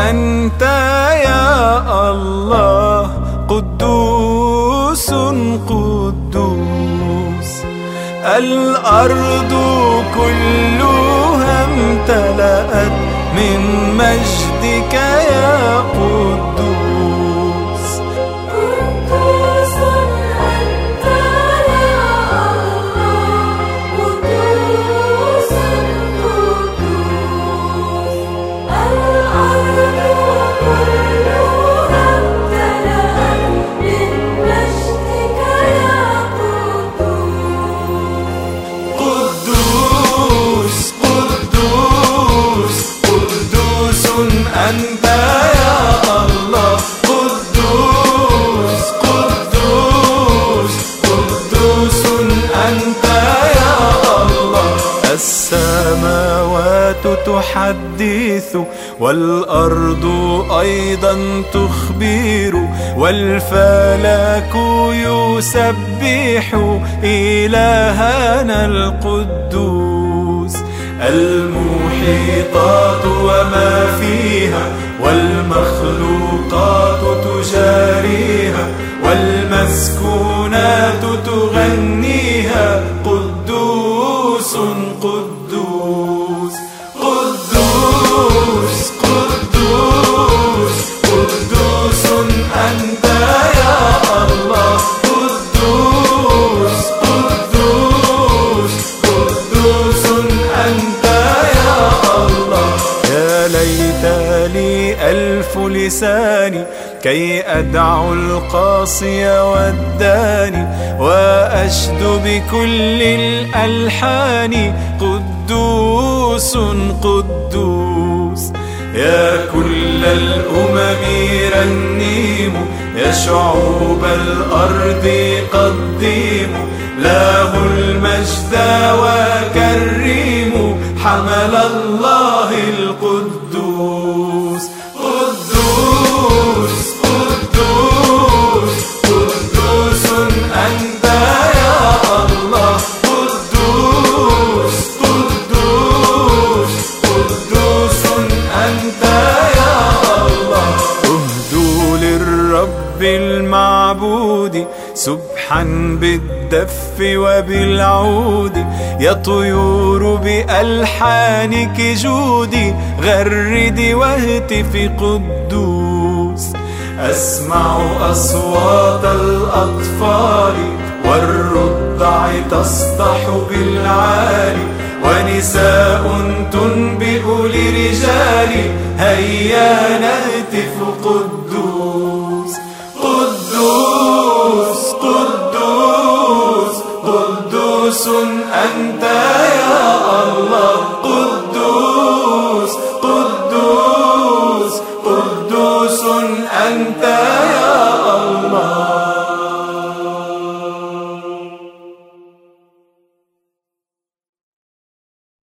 أنت يا الله، قدوس قدوس. الأرض كلها امتلأت من مجدك يا قدوس. قدوس أنت يا الله، قدوس قدوس. الأرض كلها امتلأت من مجدك يا قدوس. قدوس قدوس أنت يا الله، قدوس قدوس قدوس أنت يا الله. السماوات تحدث والأرض أيضا تخبر، والفلك يسبح إلهنا القدوس. المحيطات وما فيها والمخلوقات تجاريها، والمسكونات تغنيها، قدوس قدوس. قدوس قدوس قدوس أنت يا الله، قدوس قدوس قدوس أنت يا الله. يا ليت لي ألف لسان كي أدعو القاصي والداني، وأشد بكل الألحان، قدوس قدوس. يا كل الأمم رنيموا، يا شعوب الأرض قديموا، له المجد وكريموا، حمل الله القدوس. قدوس قدوس قدوس أنت يا الله، قدوس قدوس قدوس أنت يا الله. اهدوا للرب المعبود سبحا بالدف وبالعود، يا طيور بألحانك جودي، غردي واهتفي قدوس. أسمع أصوات الأطفال والرضع تصطح بالعالي، ونساء تنبئ لرجال، هيا نهتف قدوس. قدوس قدوس قدوس أنت يا الله، قدوس قدوس قدوس أنت يا